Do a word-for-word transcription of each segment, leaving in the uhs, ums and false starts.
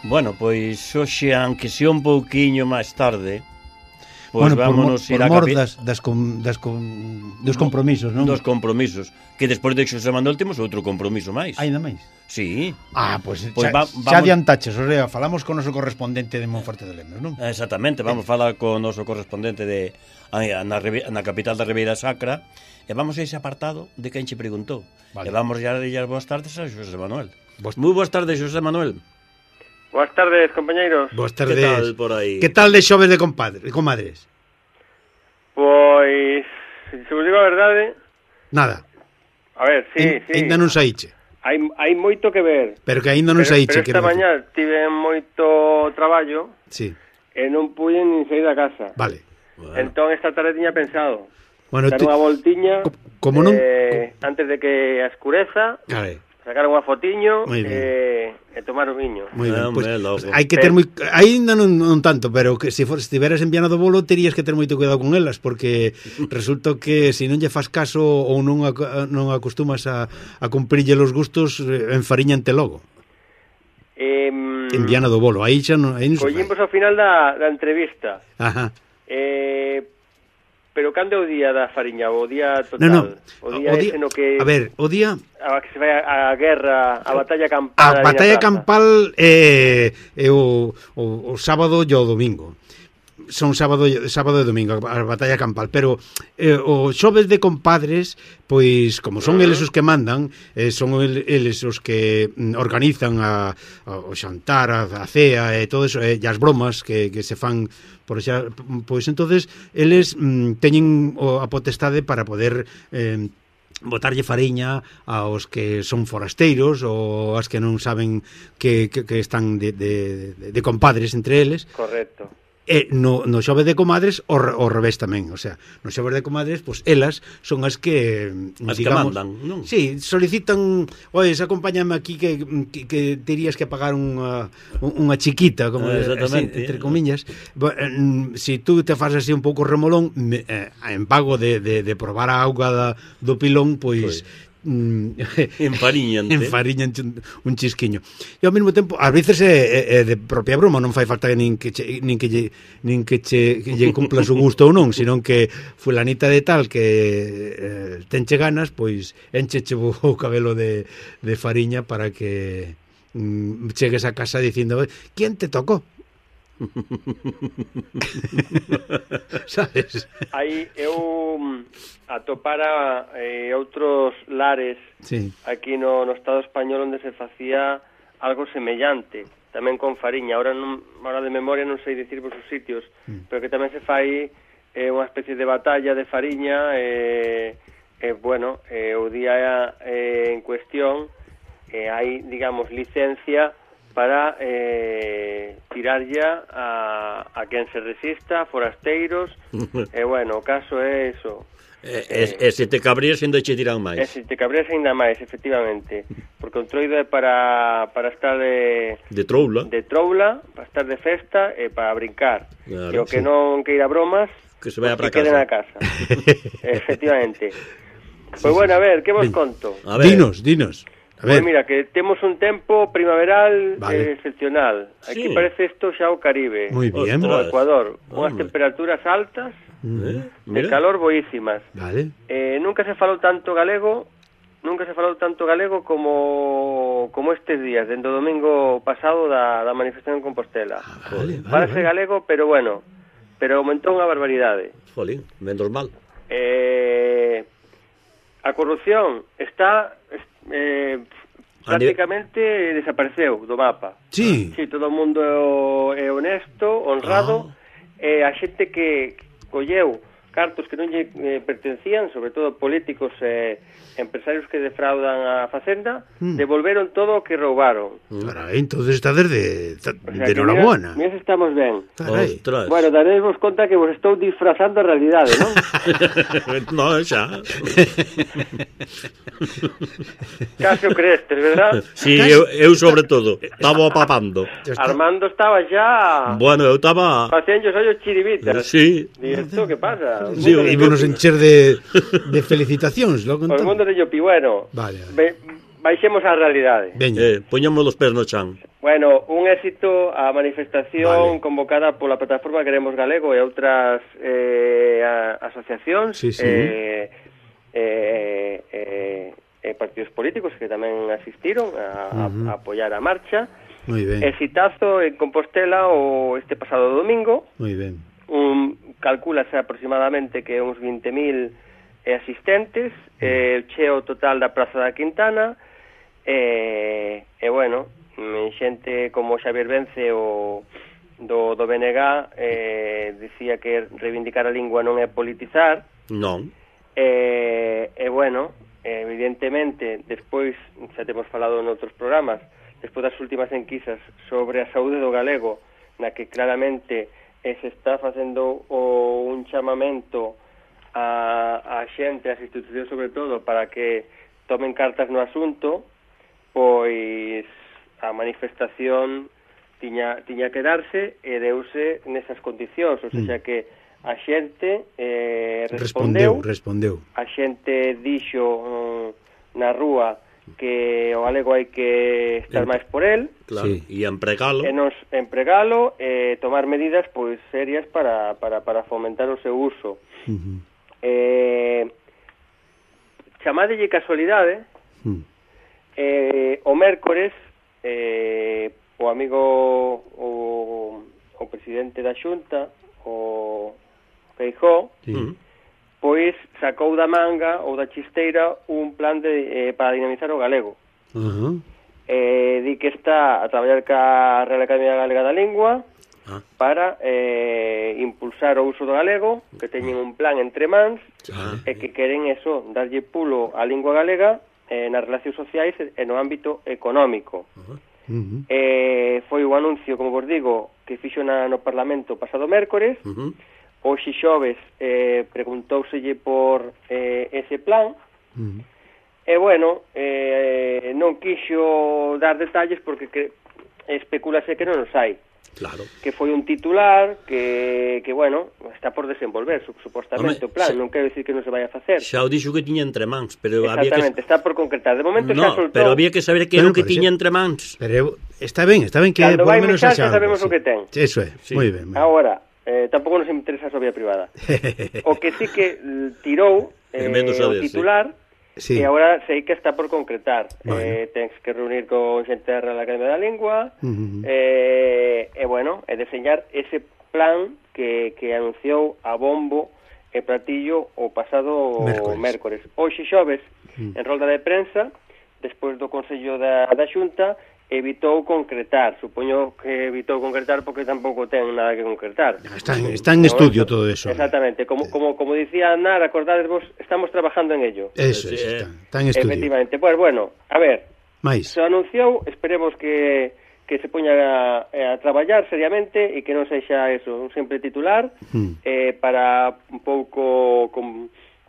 Bueno, pois hoxe, aunque sea un pouquiño máis tarde, pois bueno, vámonos por, ir a por mor capi... das, das, com, das com, dos compromisos, non? Dos compromisos, que despois de Xosé Manuel temos outro compromiso máis. Ainda máis? Sí. Ah, pois, Pois xa, va, xa vamos... adiantaches, o sea, falamos con o noso correspondente de Monforte de Lemos, non? Exactamente, vamos a falar con o noso correspondente de na, na capital da Ribeira Sacra e vamos a ese apartado de quen che preguntou. Vale. E vamos a darlle as boas tardes a Xosé Manuel. Boas... Moi boas tardes, Xosé Manuel. Boas tardes, compañeiros. Boas tardes. Que tal por aí? Que tal de xoves de compadre, de comadres? Pois, se vos digo a verdade... Nada. A ver, sí, en, sí. Ainda non saiche. Hai, hai moito que ver. Pero que ainda non pero, saiche. Pero esta mañá tive moito traballo. Sí. E non puiden nin sair da casa. Vale. Bueno. Entón esta tarde tiña pensado bueno, dar te... unha voltiña Co como non... eh, antes de que escureza. Vale. Sacar unha fotiño e, e tomar o viño. Moi ben, pues, pues, hai que ter moi... Ainda non, non tanto, pero que se for, se estiveras en Viana do Bolo terías que ter moito cuidado con elas, porque resulta que se non lle fas caso ou non, a, non acostumas a, a cumprille los gustos, enfariñante logo. Eh, en Viana do Bolo, aí xa non... Collimos ao final da, da entrevista. Ajá. Eh... Pero cando é o día da fariña, o día total? No, no. O día, o día ese no que... A ver, o día... A que se vai a, a guerra, a batalla campal... A batalla campal é, é o, o, o sábado e o domingo. Son sábado, sábado e domingo a batalla campal, pero eh, o xoves de compadres, pois como son eles os que mandan, eh, son eles os que organizan a, a, o xantar, a, a cea e todo eso, e as bromas que, que se fan por xa, pois entonces eles mm, teñen o, a potestade para poder eh, botarlle fariña aos que son forasteiros ou as que non saben que, que, que están de, de, de compadres entre eles. Correcto. E no, no xove de comadres o, o revés tamén, o sea, no xove de comadres, pois pues, elas son as que as digamos, que mandan, non? Sí, solicitan, ois, acompáñame aquí que, que, que terías que pagar unha, unha chiquita, como eh, así, entre comillas. Eh, si tú te fas así un pouco remolón, me, eh, en pago de, de, de probar a auga da, do pilón, pois... Pues, Mm, enfariñante enfariñante un, un chisquiño e ao mesmo tempo ás veces é, é de propia broma, non fai falta nin que che, nin que lle, nin que che, que lle cumpla su gusto ou non, senón que fulanita de tal que eh, tenche ganas, pois encheche o cabelo de, de fariña para que mm, chegues a casa dicindo, ¿quién te tocó? Sabes? Aí eu atopara eh, outros lares sí. aquí no, no Estado español onde se facía algo semellante, tamén con fariña. Ahora, non, ahora de memoria non sei dicir vos os sitios, mm. pero que tamén se fai eh, unha especie de batalla de fariña e, eh, eh, bueno, eh, o día eh, en cuestión eh, hai, digamos, licencia para eh, tirar ya a, a quen se resista, forasteiros, e eh, bueno, o caso é eso. E, eh, e se te cabrías ainda che tiran máis. E se te cabrías ainda máis, efectivamente, porque o entroido é para, para estar de... De troula. De troula, para estar de festa e para brincar. Claro, e o que sí. non queira bromas, que se vaya pues para que casa. quede na casa. Efectivamente. Pois pues bueno, a ver, que vos conto? A ver. Dinos, dinos. Pois pues mira, que temos un tempo primaveral vale. eh, excepcional. Aquí sí. Parece isto xa o Caribe. Muy bien. O Ecuador. Unhas temperaturas altas, ¿Eh? de calor boísimas. Vale. Eh, nunca se falou tanto galego, nunca se falou tanto galego como como estes días, dentro do domingo pasado da, da manifestación en Compostela. Ah, vale, vale, Parece vale. galego, pero bueno, pero aumentou unha barbaridade. Jolín, menos mal. Eh, a corrupción está... Eh, prácticamente desapareceu do mapa. Sí. Sí, todo o mundo é honesto, honrado, ah. e a xente que colleu cartos que non lle eh, pertencían, sobre todo políticos e eh, empresarios que defraudan a facenda, mm. devolveron todo o que roubaron. Carai, entonces está desde de, o sea, de enhorabuena. Mira, estamos ben. Carai. Bueno, daréis vos conta que vos estou disfrazando a realidade, non? No, xa. Casi o creestes, verdad? Sí, eu, eu sobre todo estaba papando. Armando estaba xa... Bueno, eu estaba... Facendo os ollos chiribitas. Sí. E isto que pasa? Sí, ímonos encher de, de felicitacións. Logo, o mundo de Llopi, bueno. Vale, vale. Be, baixemos á realidade. Eh, poñamos os pés no chan. Bueno, un éxito a manifestación vale. convocada pola plataforma Queremos Galego e outras eh, a, asociacións sí, sí. Eh, eh, eh, eh, partidos políticos que tamén asistiron a, uh-huh. a, a apoiar a marcha. Moi ben. Exitazo en Compostela o este pasado domingo. Moi ben. Un, calcúlase aproximadamente que uns vinte mil asistentes, eh, cheo total da Praza da Quintana, e, e bueno, xente como Xavier Vence o do, do B N G eh, dicía que reivindicar a lingua non é politizar. Non. E, e bueno, evidentemente, despois, xa temos falado noutros programas, despois das últimas enquisas sobre a saúde do galego, na que claramente eh, se está facendo o, un chamamento a, a xente, as institucións sobre todo, para que tomen cartas no asunto, pois a manifestación tiña, tiña que darse e deuse nesas condicións, ou seja que a xente eh, respondeu, respondeu, respondeu. A xente dixo um, na rúa que o galego hai que estar Em... máis por el, claro, sí. E empregalo, e nos empregalo e tomar medidas pois serias para, para, para fomentar o seu uso. Uh-huh. Eh, chamádelle casualidade, uh-huh. eh, o mércores eh, o amigo o, o presidente da Xunta, o Feijóo, sí. pois sacou da manga ou da chisteira un plan de, eh, para dinamizar o galego. Uh-huh. Eh, di que está a traballar ca Real Academia Galega da Lingua ah. para eh, impulsar o uso do galego, que teñen un plan entre mans ah. e que queren eso, darlle pulo á lingua galega eh, nas relacións sociais e no ámbito económico. Uh-huh. Uh-huh. Eh, foi o anuncio, como vos digo, que fixo na, no Parlamento pasado mércores. Uh-huh. Hoxe xoves eh, preguntóuselle por eh, ese plan. Uh-huh. E bueno, eh, non quixo dar detalles porque que, especulase que non os hai. Claro. Que foi un titular que, que bueno, está por desenvolver supostamente Home, o plan, xa, non quero dicir que non se vai a facer. Xa o dixo que tiña entre mans, pero había que... Exactamente, está por concretar. De momento no, xa soltou... pero había que saber que era o que tiña entre mans. Pero está ben, está ben que Cando por vai menos mexar, xa sabemos sí. o que ten. Eso é, sí. Moi ben. Agora, eh, tampouco nos interesa a súa vida privada. O que sí que tirou eh, o titular... Sí. E agora sei que está por concretar. Bueno. Eh, tens que reunir con xente da Real Academia da Lingua uh-huh. eh, e, bueno, e deseñar ese plan que, que anunciou a bombo e platillo o pasado mércores. mércores. Hoxe xoves, uh-huh. en rolda de prensa, despois do Consello da, da Xunta, evitou concretar. Supoño que evitou concretar porque tampouco ten nada que concretar. Está en, está en estudio todo eso. Exactamente. Como, como, como dicía Anar, acordades vos, estamos trabajando en ello. Eso, sí, está, está en estudio. Efectivamente. Pues bueno, a ver, Mais. se anunciou, esperemos que, que se poña a, a traballar seriamente e que non sexa eso, un simple titular, hmm. eh, para un pouco... Con,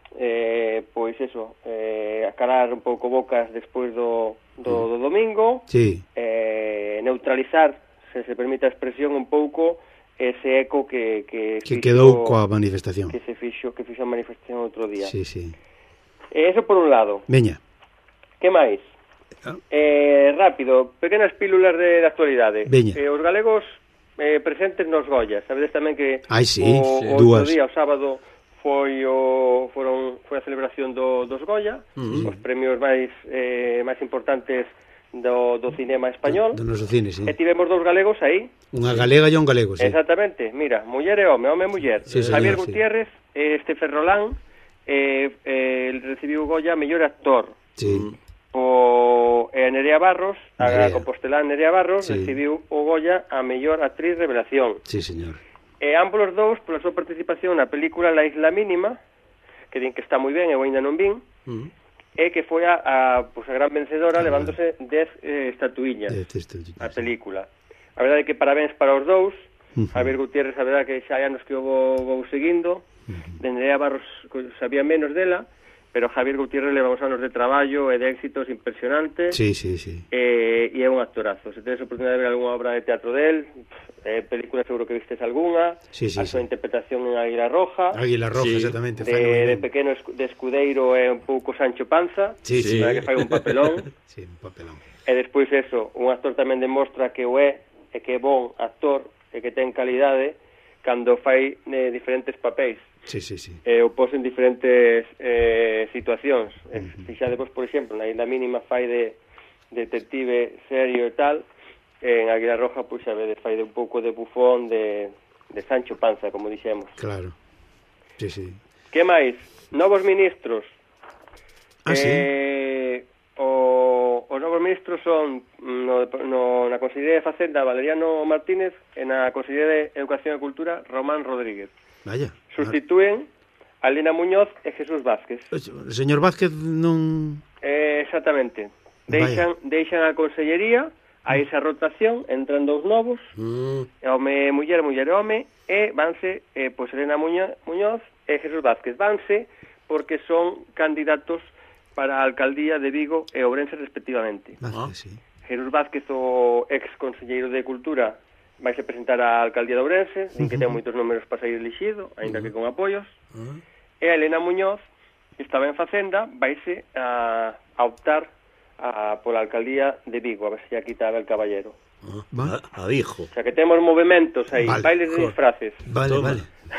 eh, pois eso, eh, acalar un pouco bocas despois do, do, do domingo, sí. eh, neutralizar, se se permite a expresión, un pouco ese eco que que, que fixo, quedou coa manifestación. Que se fixo, que fixo a manifestación outro día. Sí, sí. Eh, eso por un lado. Veña. Que máis? Ah. Eh, rápido, pequenas pílulas de, de actualidade. Veña. Eh, os galegos eh, presentes nos Goyas. Sabedes tamén que Ai, sí, o, sí. o Dúas. outro día, o sábado, foi o foron foi a celebración do dos Goya, uh-huh. os premios máis eh, máis importantes do do cinema español. Do, do noso cine, sí. E tivemos dous galegos aí. Unha galega e un galego, sí. Exactamente. Mira, muller e home, home e muller. Sí, Javier señor, Gutiérrez e sí. este Ferrolán eh, eh, recibiu o Goya mellor actor. Sí. O e Nerea Barros, a Nerea. compostelán Nerea Barros, sí. recibiu o Goya a mellor actriz revelación. Sí, señor. E ambos os dous, pola súa participación na película La Isla Mínima, que din que está moi ben, eu ainda non vin, uh-huh. e que foi a, a, pues, a gran vencedora, uh-huh. levándose dez eh, estatuillas a película. A verdade é que parabéns para os dous, uh-huh. Javier Gutiérrez, a verdade que xa hai anos que o vou, vou seguindo, uh-huh. de Nerea Barros sabía menos dela, pero Javier Gutiérrez leva uns anos de traballo e de éxitos impresionantes. Sí, sí, sí. E, e é un actorazo. Se tedes a oportunidade de ver algunha obra de teatro del, eh, película seguro que vistes algunha, sí, sí, a súa sí. interpretación en Águila Roja. Águila Roja, sí. exactamente. De, de pequeno de escudeiro é un pouco Sancho Panza, sí, sí. que fai un papelón. Sí, un papelón. E despois eso, un actor tamén demostra que o é, e que é bon actor, e que ten calidade, cando fai eh, diferentes papéis. Sí, sí, sí. E o pos en diferentes eh, situacións. Uh-huh. Fixadevos, por exemplo, na Isla Mínima fai de, de detective serio e tal, en Águila Roja, pois xa vedes, fai de un pouco de bufón de, de Sancho Panza, como dixemos. Claro. Sí, sí. Que máis? Novos ministros. Ah, sí? Eh, o, os novos ministros son no, no, na Consellería de Facenda Valeriano Martínez e na Consellería de Educación e Cultura Román Rodríguez. Vaya. Sustituen a Elena Muñoz e Jesús Vázquez. O señor Vázquez non... Eh, exactamente. Deixan, deixan a Consellería, a esa rotación, entran dous novos, Mm. home, muller, muller e home, e vanse, eh, pois Elena Muñoz, Muñoz e Jesús Vázquez. Vanse porque son candidatos para a alcaldía de Vigo e Ourense respectivamente. Vázquez, sí. Jesús Vázquez, o ex conselleiro de Cultura, vai se presentar á alcaldía de Ourense, din que ten moitos números para sair elixido, aínda que con apoios. Uh-huh. E a Elena Muñoz, que estaba en Facenda, vaise a, a optar a, pola alcaldía de Vigo, a ver se a quita Abel Caballero. Uh, Va. a, a Vigo. O sea que temos movimentos aí, Vale, bailes de joder. disfraces. Vale, Toma. vale.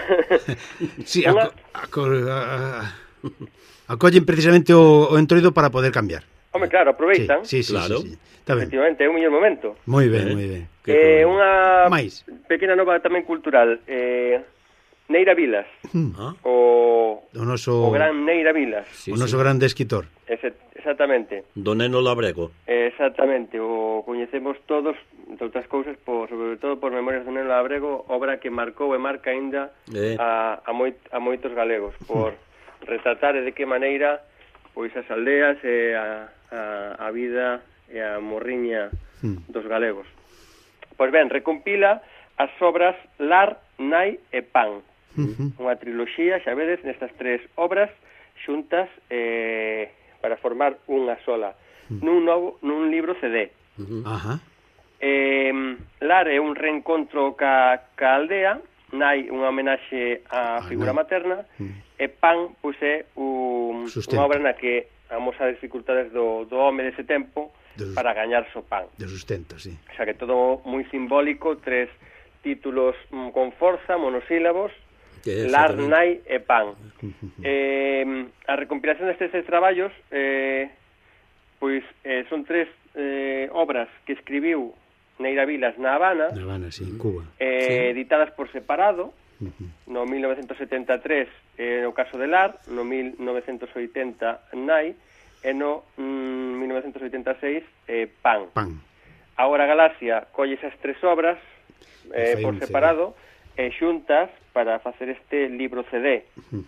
Sí, Unha- aco, aco, a, a, acollen precisamente o, o entroido para poder cambiar. Home, claro, aproveitan. Sí, sí, sí, Claro. sí, sí. Está ben. Efectivamente, é un mellor momento. Moi ben, Eh. moi ben. Que Eh, problema. unha Mais. pequena nova tamén cultural. Eh, Neira Vilas, Ah, o, O noso o gran Neira Vilas. sí, o noso sí. grande escritor. Ese, exactamente. Don Eno Labrego. Exactamente, o coñecemos todos, entre outras cousas, por, sobre todo por Memorias do Neno Labrego, obra que marcou e marca aínda Eh. a, a, moi, a moitos galegos, por retratar e de que maneira pois as aldeas e a, a, a vida e a morriña Mm. dos galegos. Pois ben, recompila as obras Lar, Nai e Pan, Uh-huh. unha triloxía, xa vedes, nestas tres obras xuntas eh, para formar unha sola, nun novo nun libro C D. Uh-huh. Ajá. Eh, Lar é un reencontro ca, ca aldea, Nai unha homenaxe á Ah, figura Nai. materna, Mm. e Pan pois é un, Sustento. unha obra na que amosa as dificultades do, do home dese tempo Do- para gañar so pan. De sustento, sí. O sea que todo moi simbólico, tres títulos mm, con forza, monosílabos, Que Lar, exactamente. Nai e Pan. Eh, a recompilación destes tres traballos eh, pois eh, son tres eh, obras que escribiu Neira Vilas na Habana, Na Habana, sí, en Cuba. eh, editadas por separado, no mil novecentos setenta e tres eh, no caso de Lar, no mil novecentos oitenta Nai e no mm, mil novecentos oitenta e seis eh, Pan. Pan. Agora Galaxia colle esas tres obras eh, fai por un C D. separado e xuntas para facer este libro C D.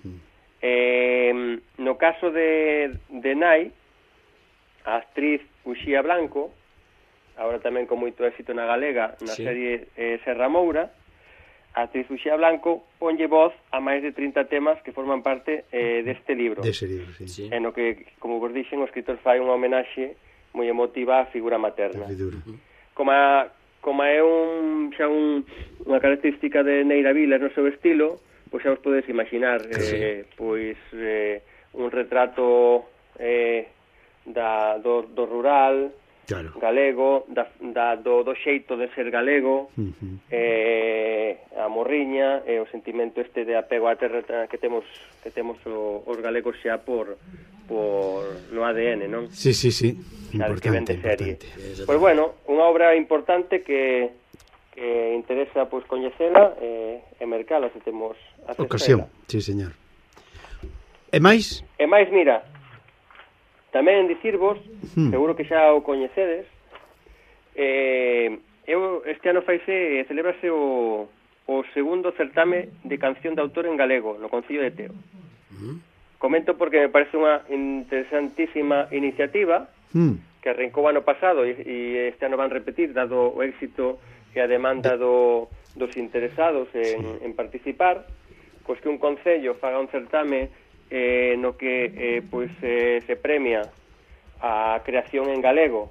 Eh, no caso de, de Nai, a actriz Uxía Blanco, agora tamén con moito éxito na galega, na Sí. serie eh, Serra Moura, a actriz Uxía Blanco ponlle voz a máis de trinta temas que forman parte eh, deste libro. Dese libro, sí. Sí. En o que, como vos dixen, o escritor fai unha homenaxe moi emotiva á figura materna. Figura. Como a, como é un, xa un, unha característica de Neira Vilas no seu estilo, pois xa os podes imaginar, eh, pois eh, un retrato eh, da, do, do rural, Claro. galego, da, da, do, do xeito de ser galego, Ujú. eh, a morriña e o sentimento este de apego á terra que temos que temos o, os galegos xa por, por no A D N, non? Sí, sí, sí. Sabes que vende serie. Importante. Pois bueno, unha obra importante que que interesa pois coñecela e, e mercala se temos Ocasión, sí, señor. E máis? E máis, mira, tamén dicirvos, Hmm. seguro que xa o coñecedes, eh, eu, este ano faise, celebrase o, o segundo certame de canción de autor en galego no Concello de Teo. Comento porque me parece unha interesantísima iniciativa Mm. que arrancou ano pasado e, e este ano van repetir, dado o éxito e a demanda do, dos interesados en, en participar, pois que un concello faga un certame eh, no que eh, pois eh, se premia a creación en galego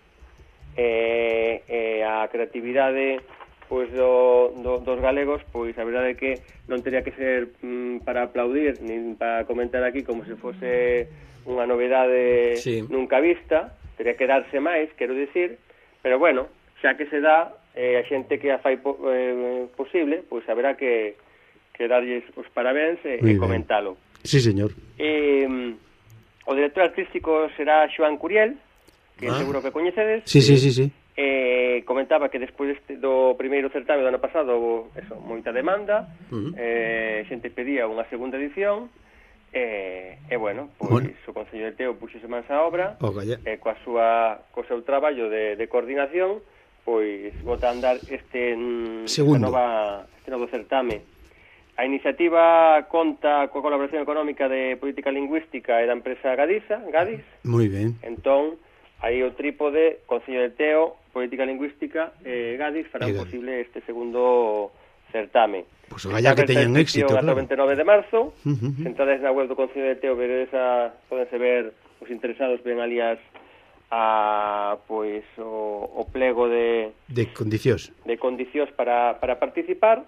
e eh, eh, a creatividade pois do, do, dos galegos, pois a verdade é que non teria que ser mm, para aplaudir nin para comentar aquí como se fose unha novedade sí. nunca vista, teria que darse máis, quero dicir, pero bueno, xa que se dá, eh, a xente que a fai po, eh, posible, pois haberá que, que darlles os parabéns e, e comentalo. Sí, señor. Eh, o director artístico será Xoán Curiel, que ah. seguro que coñecedes. Sí, sí, sí, sí. Eh, comentaba que despois deste, do primeiro certame do ano pasado houve eso, moita demanda, uh-huh. eh, xente pedía unha segunda edición, e, eh, eh, bueno, pois bueno. o Concello de Teo puxose mans á obra, oh, e eh, coa súa, co seu traballo de, de coordinación, pois bota a andar este, nova, este novo certame. A iniciativa conta coa colaboración económica de política lingüística e da empresa Gadiza, Gadis. Moi ben. Entón, aí o trípode, Concello de Teo, política lingüística e eh, Gadis farán Gadis. posible este segundo certame. Pois pues, galla que teñan éxito, claro. O vinte e nove de marzo, uh -huh. sentadas na web do Concello de Teo, esa, podense ver os interesados, ven ali as a pois o, o plego de de condicións. De condicións para para participar.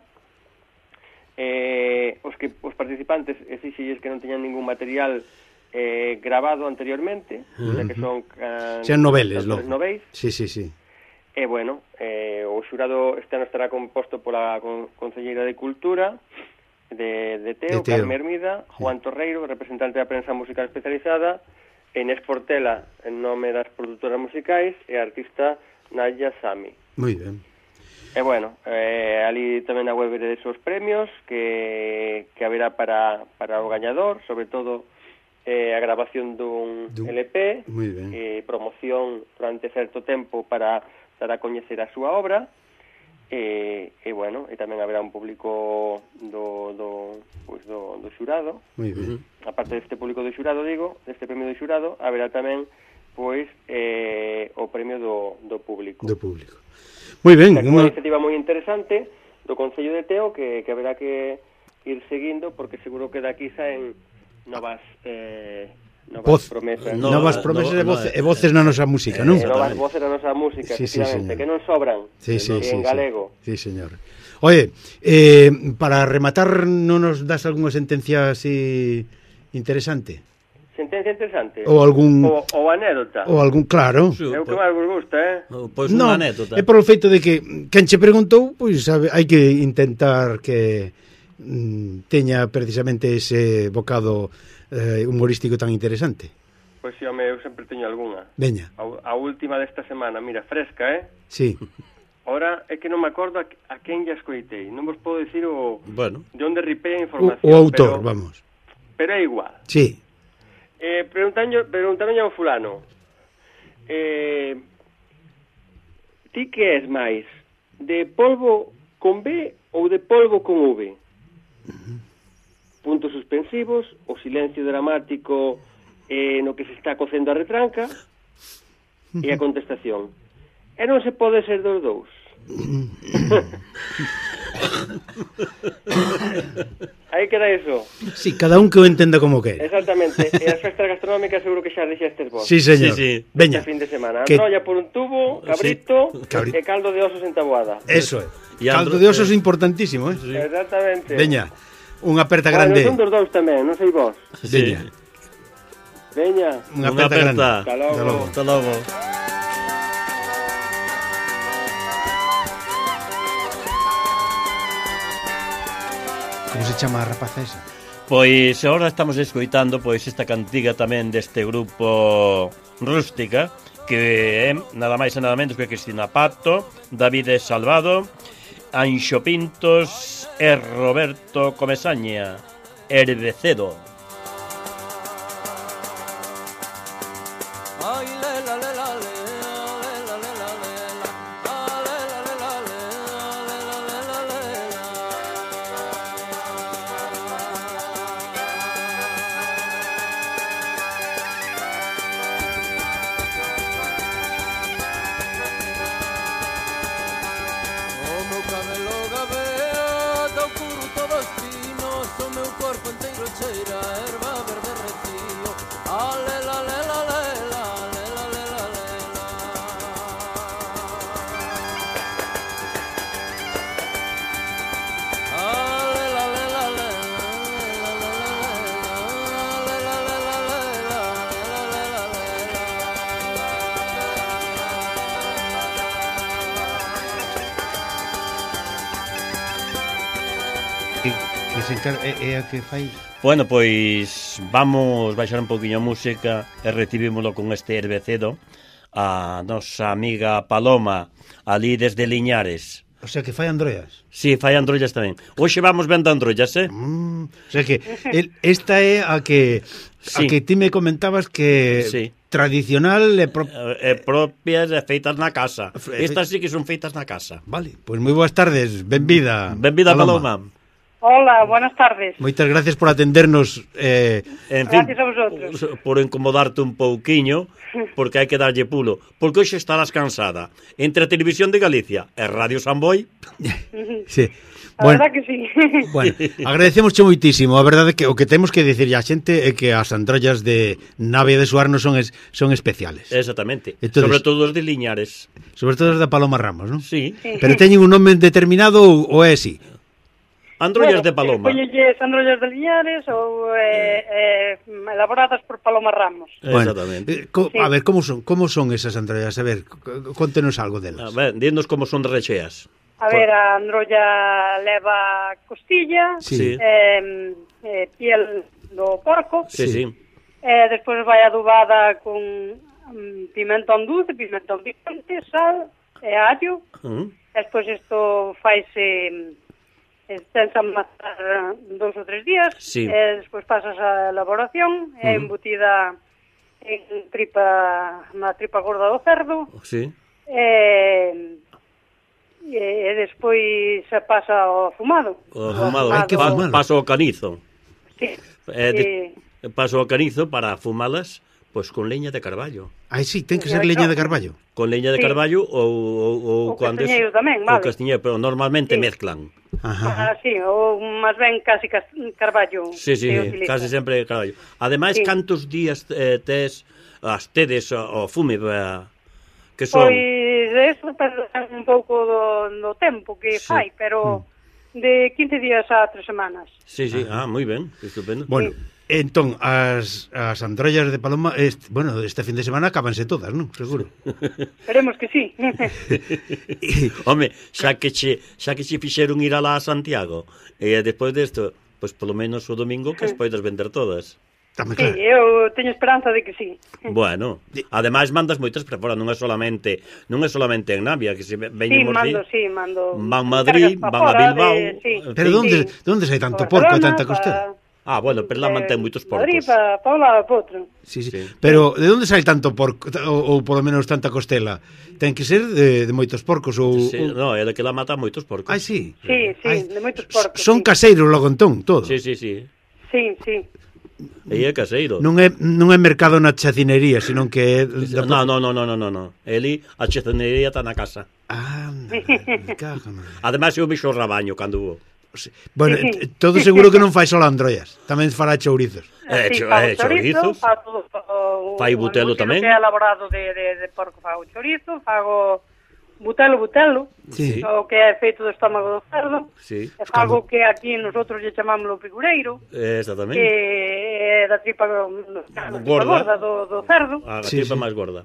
Eh, os que os participantes exixilles que non teñan ningún material eh, grabado anteriormente, uh -huh. o sea que son uh, sean noveles, lo. noveis. Sí, sí, sí. E eh, bueno, eh, o xurado este ano estará composto pola con, Concelleira de Cultura de, de Teo, de Teo. Carme Hermida, Juan sí. Torreiro, representante da prensa musical especializada, Inés Portela, en nome das produtoras musicais, e a artista Naya Sami. Moi ben. E bueno, eh, ali tamén na web de esos premios que, que haberá para, para o gañador, sobre todo eh, a grabación dun Dun... L P, eh, promoción durante certo tempo para dar a coñecer a súa obra, e, e bueno, e tamén haberá un público do, do, pues do, do xurado. Moi ben. Aparte deste público do xurado, digo, deste premio do xurado, haberá tamén pois eh, o premio do, do público. Do público. Moi ben, unha iniciativa moi interesante do Concello de Teo que, que haberá que ir seguindo porque seguro que daqui saen novas eh, novas Voz, promesas, no, novas promesas no, e, voce, no, e voces na nosa música, non? Eh, novas voces na nosa música, sí, efectivamente, sí, que non sobran sí, sí, en sí, galego. Sí, sí, señor. Oye, eh, para rematar, non nos das algunha sentencia así interesante? Sentencia interesante. Ou algún ou, ou anécdota. Ou algún, claro. Sí, é o que máis vos gusta, eh? Pois no, unha anécdota. É por o feito de que quen che preguntou, pois pues, hai que intentar que mm, teña precisamente ese bocado eh, humorístico tan interesante. Pois si, home, eu sempre teño algunha. Veña. A, a última desta semana, mira, fresca, eh? Sí. Ora, é que non me acordo a, a quen ya escoitei. Non vos podo dicir o... Bueno. De onde ripei a información. O, o autor, pero, vamos. Pero é igual. Sí. Eh, preguntaron ao fulano, eh, ti que és máis, de polvo con B ou de polvo con V? Uh-huh. Puntos suspensivos, o silencio dramático eh, no que se está cocendo a retranca, uh-huh. e a contestación, e non se pode ser dos dous. Aí queda eso. Sí, cada un que o entenda como quere. Exactamente. E as festas gastronómicas seguro que xa deixastes vos. Sí, señor. Sí, sí. Veña. Este fin de semana. Que... Androlla por un tubo, cabrito, sí. Cabrito. E caldo de osos en tabuada. Eso é. Caldo de osos é importantísimo, eh? Sí. Exactamente. Veña. Unha aperta bueno, grande. Son dos dous tamén, non sei vos. Veña. Sí. Veña. Unha aperta grande. Hasta logo. Hasta logo. Como se chama a rapaza esa? Pois agora estamos escoitando pois esta cantiga tamén deste grupo Rústica, que é nada máis e nada menos que Cristina Pato, David Salvado, Anxo Pintos e Roberto Comesaña, Herbecedo. Cheira que se encar... é, é a que fai... Bueno, pois vamos baixar un poquinho a música e recibímolo con este herbecedo a nosa amiga Paloma, ali desde Liñares. O sea, que fai androias. Si, sí, fai androias tamén. Hoxe vamos vendo androias, eh? Mm, o sea que el, esta é a que sí. a que ti me comentabas que sí. tradicional e pro... eh, propias e feitas na casa. Estas sí que son feitas na casa. Vale, pois pues moi boas tardes, benvida. Benvida, Paloma. Paloma. Hola, buenas tardes. Moitas gracias por atendernos. Eh... En fin, gracias a vosotros. Por incomodarte un pouquiño, porque hai que darlle pulo. Porque hoxe estarás cansada. Entre a Televisión de Galicia e Radio Samboy. Sí. A Bueno, verdad que sí. Bueno, agradecemosche moitísimo. A verdade que o que temos que dicir a xente é que as androllas de Navia de Suarno son es, son especiales. Exactamente. Entonces, sobre todo os de Liñares. Sobre todo os da Paloma Ramos, non? Sí. sí. Pero teñen un nome determinado ou, ou é así? Androllas bueno, de Paloma. Poñelles androllas de Liñares ou eh, eh, elaboradas por Paloma Ramos. Bueno, exactamente. Eh, co, sí. A ver, como son como son esas androllas? A ver, contenos algo delas. A ver, dinos como son recheas. A ver, a androlla leva costilla, sí. eh, eh, piel do porco. Sí, sí. Eh, despois vai adubada con um, pimentón dulce, pimentón picante, sal e allo. Uh-huh. Despois isto faise... Tense a matar dous ou tres días, sí. e despois pasas a elaboración, uh-huh. é embutida en tripa, na tripa gorda do cerdo, sí. e, e despois se pasa ao fumado. O fumado, Hai que fumalo. Paso ao canizo. Sí. Eh, de, sí. Paso ao canizo para fumalas pois con leña de carballo. Ai, sí, ten que ser leña de carballo. Con leña de sí. carballo ou, ou, ou o castiñeiro tamén, O vale. castiñeiro, pero normalmente sí. mezclan. Ajá. Ah, sí, ou máis ben casi carballo. Sí, sí, casi sempre carballo. Ademais, sí. cantos días eh, tes as tedes ao fume eh, que son? Pois eso depende un pouco do, do tempo que sí. fai, pero mm. de quince días a tres semanas. Sí, sí, ah, moi ben, estupendo. Bueno, sí. Entón, as, as androllas de Paloma, este, bueno, este fin de semana acabanse todas, non? Seguro. Esperemos que sí. Home, xa que che, xa que che fixeron ir alá a Santiago, e despois desto, pois polo menos o domingo que as poidas vender todas. Tamén, sí, claro. eu teño esperanza de que sí. Bueno, ademais mandas moitas para fora, non é solamente non é solamente en Navia, que se veñen sí, mando, sí, mando. Van Madrid, van a Bilbao. De, sí, Pero sí, onde, sí. onde hai tanto porco e tanta costela? Pa... Ah, bueno, pero lá mantén moitos porcos. Madrid, para pa un lado, para outro. Sí, sí, sí. Pero de onde sai tanto porco, ou, ou polo menos tanta costela? Ten que ser de, de moitos porcos ou... Sí, ou... no, é de que lá mata moitos porcos. Ai, sí? Sí, sí, Ai, de moitos porcos. Son sí. caseiros logo entón, todo? Sí, sí, sí. Sí, sí. E é caseiro. Non é, non é mercado na chacinería, senón que... É... No, no, no, no, no, no, no. Eli, a chacinería está na casa. Ah, me cago, no. Ademais, eu vixo o rabaño cando hubo. Bueno, todo seguro que non fai só androllas, tamén fará chourizos. Eh, sí, cho, eh, chorizo, fago o, fai butelo tamén. Que é elaborado de, de, de porco, fago chorizo, fago butelo, butelo, sí. o que é feito do estómago do cerdo, sí. e fago que aquí nosotros lle chamamos o figureiro, eh, exactamente. que é da tripa, da tripa gorda. gorda do, do cerdo. A sí, tripa sí. máis gorda.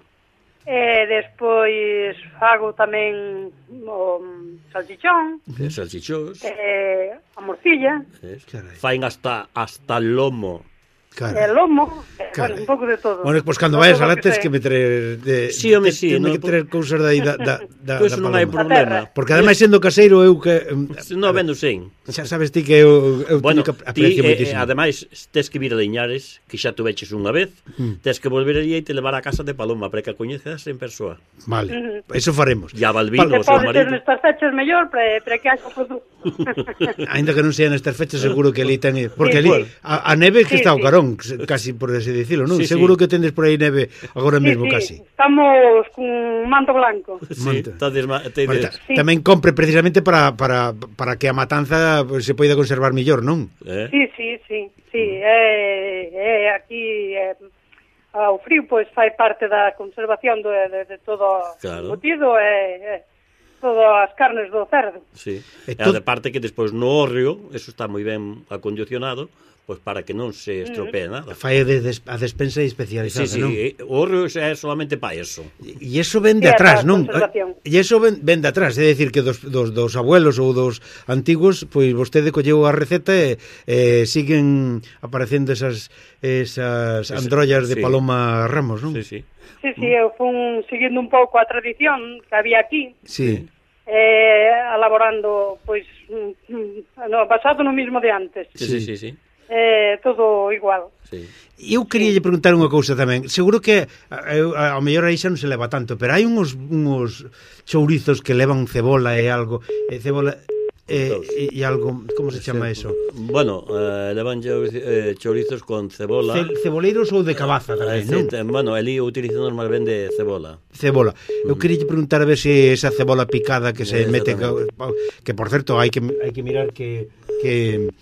E despois fago tamén o salchichón, eh, salchichós, e a morcilla, eh, fain hasta hasta lomo. Claro. E lomo, e, Claro. bueno, un pouco de todo. Bueno, pois pues cando vayas alá tes que meter de, sí, home, sí, no, que traer cousas da da da, da pues non hai problema. Porque ademais sendo caseiro eu que non vendo sen. Xa sabes ti que eu, eu bueno, que aprecio ti, moitísimo. Eh, ademais tes que vir a Liñares, que xa tu veches unha vez, mm. tes que volver allí e te levar a casa de Paloma para que a coñezas en persoa. Vale. Uh-huh. Eso faremos. E a Balbino, o seu seu marido. Pode ser nestas fechas mellor para, para que haxa o produto. Ainda que non sean nestas fechas, seguro que ali ten... Porque sí, ali, a, a neve que sí, está ao sí. carón, casi por así dicilo, non? Sí, Seguro sí. que tendes por aí neve agora sí, mesmo, sí. casi. Estamos con manto blanco. Sí, tades, te, bueno, sí. Tamén compre precisamente para, para, para que a matanza pues, se poida conservar millor, non? Eh? Sí, sí, sí. sí. É, é aquí... É, o frío pois fai parte da conservación de, de, de todo claro. o embutido e, todas as carnes do cerdo. Sí. E todo... a parte que despois no hórreo, eso está moi ben acondicionado, pois para que non se estropee nada. Fai de des, a despensa especializada, sí, sí, non? Sí, o hórreo é solamente para eso. E iso ven de Sí, atrás, para non? conservación. E iso ven, ven de atrás, é dicir que dos, dos, dos abuelos ou dos antigos, pois vostede colleu a receta e eh, siguen aparecendo esas esas androllas de sí. Paloma Ramos, non? Sí, sí. Sí, sí, eu fun seguindo un pouco a tradición que había aquí, Sí. eh, elaborando, pois, mm, no, basado no mismo de antes. Sí, sí, sí, sí. Eh, todo igual. Sí. Eu quería lle preguntar unha cousa tamén. Seguro que eu, ao mellor aí xa non se leva tanto, pero hai uns, uns chourizos que levan cebola e algo, e cebola e, e, e algo, como se chama eso? Bueno, eh, levan eh, chourizos con cebola. Ce, ceboleiros ou de cabaza tamén, non? Eh, bueno, ali utilizando máis ben de cebola. Cebola. Eu quería lle preguntar a ver se esa cebola picada que se Eh, mete que, que por certo hai que hai que mirar que que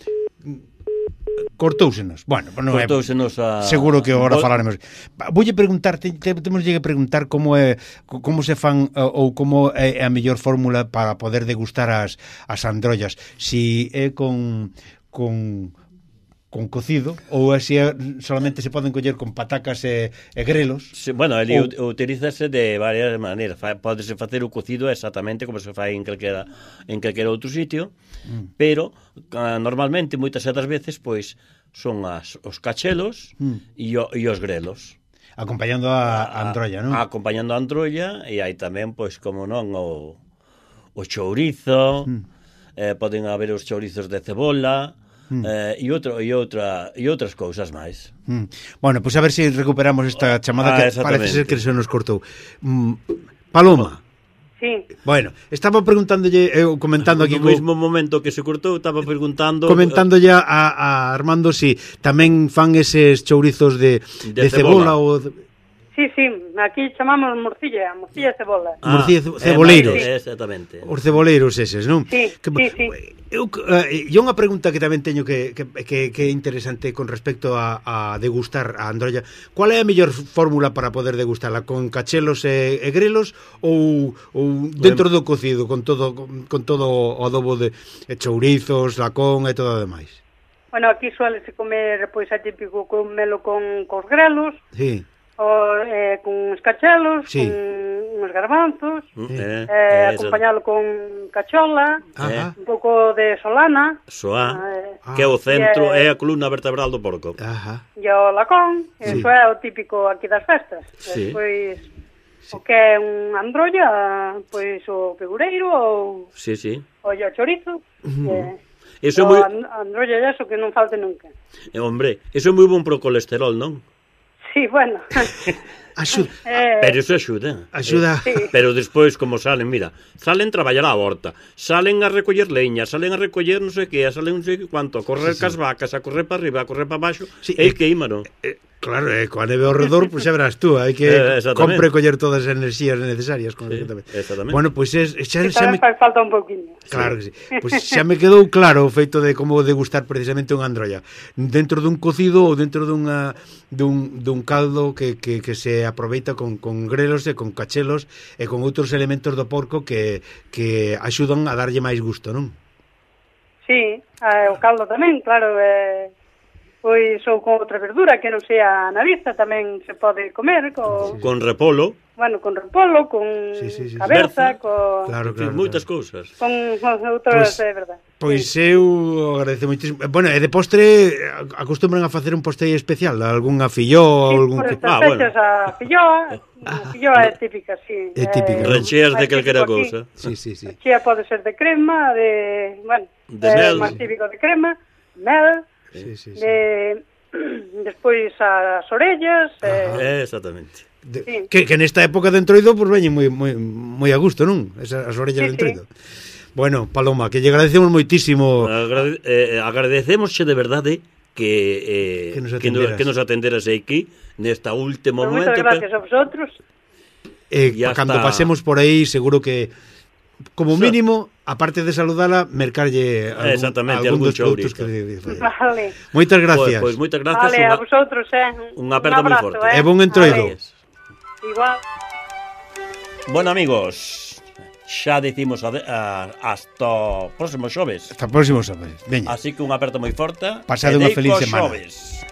cortóusenos. Bueno, non é Cortóusenos a... seguro que agora Vol... falaremos. Voulle preguntar, te, te, temos que preguntar como é como se fan ou como é a mellor fórmula para poder degustar as as androllas. Si é con con con cocido ou así solamente se poden coller con patacas e, e grelos. Sí, bueno, ali ou... utilízase de varias maneiras. Pódese facer o cocido exactamente como se fai en calquera en calquera outro sitio, mm. pero uh, normalmente moitas das veces pois son as os cachelos mm. e, o, e os grelos. Acompañando a, a androlla, non? Acompañando a androlla, e hai tamén, pois, como non, o, o chourizo, mm. eh, poden haber os chourizos de cebola, mm. eh, e, outro, e, outra, e outras cousas máis. Mm. Bueno, pois pues a ver se si recuperamos esta chamada ah, que parece ser que se nos cortou. Mm. Paloma. Sí. Bueno, estaba preguntándolle, eu comentando aquí... No mesmo momento que se cortou, estaba preguntando... Comentándolle a, a Armando si tamén fan eses chourizos de, de, de cebola, cebola ou... De... Sí, sí, aquí chamamos morcilla, morcilla e cebola. Ah, morcilla ce ceboleiros. Eh, exactamente. Os ceboleiros eses, non? Sí, que, sí, sí. Eu, uh, e unha pregunta que tamén teño que, que, que, que é interesante con respecto a, a degustar a androlla. Qual é a mellor fórmula para poder degustarla? Con cachelos e, e grelos ou, ou dentro do cocido, con todo con, con todo o adobo de chourizos, lacón e todo o demais? Bueno, aquí suélese comer, pois, é típico comelo con cos grelos. Sí. O, eh, con os cachelos, sí. con uns garbanzos, eh, eh, eh, acompañalo con cachola, eh. un pouco de solana, soá, eh, que é o centro, é a columna vertebral do porco. Ajá. E o lacón, sí. Eso é o típico aquí das festas. Sí. Pois sí. O que é un androlla, pois o pegureiro ou sí, sí. o chorizo. Uh-huh. Eh, eso o é moi... androlla é eso que non falte nunca. Eh, hombre, eso é moi bon pro colesterol, non? Sí, bueno. Axuda. Eh, pero eso axuda. Axuda. Sí. Pero despois, como salen, mira, salen traballar a horta, salen a recoller leña, salen a recoller non sei que, salen non sei cuánto, a correr sí, cas sí. vacas, a correr para arriba, a correr para baixo, sí, e eh, queimano. Eh, claro, eh, coa neve ao redor, pois pues, xa verás tú, hai que eh, compre coller todas as enerxías necesarias. Con sí, exactamente. Bueno, pois pues, xa, xa me... falta un pouquinho. Claro sí. que sí. Pois pues, xa me quedou claro o feito de como degustar precisamente unha androlla. Dentro dun cocido ou dentro dunha dun, dun caldo que, que, que se aproveita con, con grelos e con cachelos e con outros elementos do porco que, que axudan a darlle máis gusto, non? Sí, o caldo tamén, claro, eh, pois ou con outra verdura que non sea nariza tamén se pode comer con, con repolo. Bueno, con repolo, con sí, sí, sí, caberza, con claro, claro, moitas claro. cousas. Con outras, pues, é verdade. Pois sí. Eu agradezo moitísimo. Bueno, e de postre acostumbran a facer un postre especial, algunha filloa, sí, algún por que ah, bueno. A filloa, a filloa é típica, sí. É típica. Eh, Recheas de calquera cousa. Sí, sí, sí. Rechea pode ser de crema, de, bueno, de é mel. máis típico de crema, mel. Sí, sí, sí. De despois as orellas, eh, exactamente. De, sí. que, que nesta época de entroido pues veñen moi, moi, moi a gusto, non? Esas as orellas sí, de entroido. Sí. Bueno, Paloma, que lle agradecemos moitísimo. Agrade, eh, agradecemosche de verdade que, eh, que, nos que, nos, que nos atenderas aquí nesta último pues momento. Moitas gracias a vosotros. Eh, cando está... pasemos por aí, seguro que como mínimo, aparte de saludala, mercarlle algún, exactamente, algún, algún dos produtos que vale. Moitas gracias. Pois pues, moitas gracias. Vale, una, a vosotros, eh. Unha aperta moi forte. Eh. E bon entroido. Vale. Igual. Bueno, amigos, xa dicimos a, a, hasta o próximo xoves. Hasta o próximo xoves. Veña. Así que un aperto moi forte. Pasade unha feliz semana. Xoves.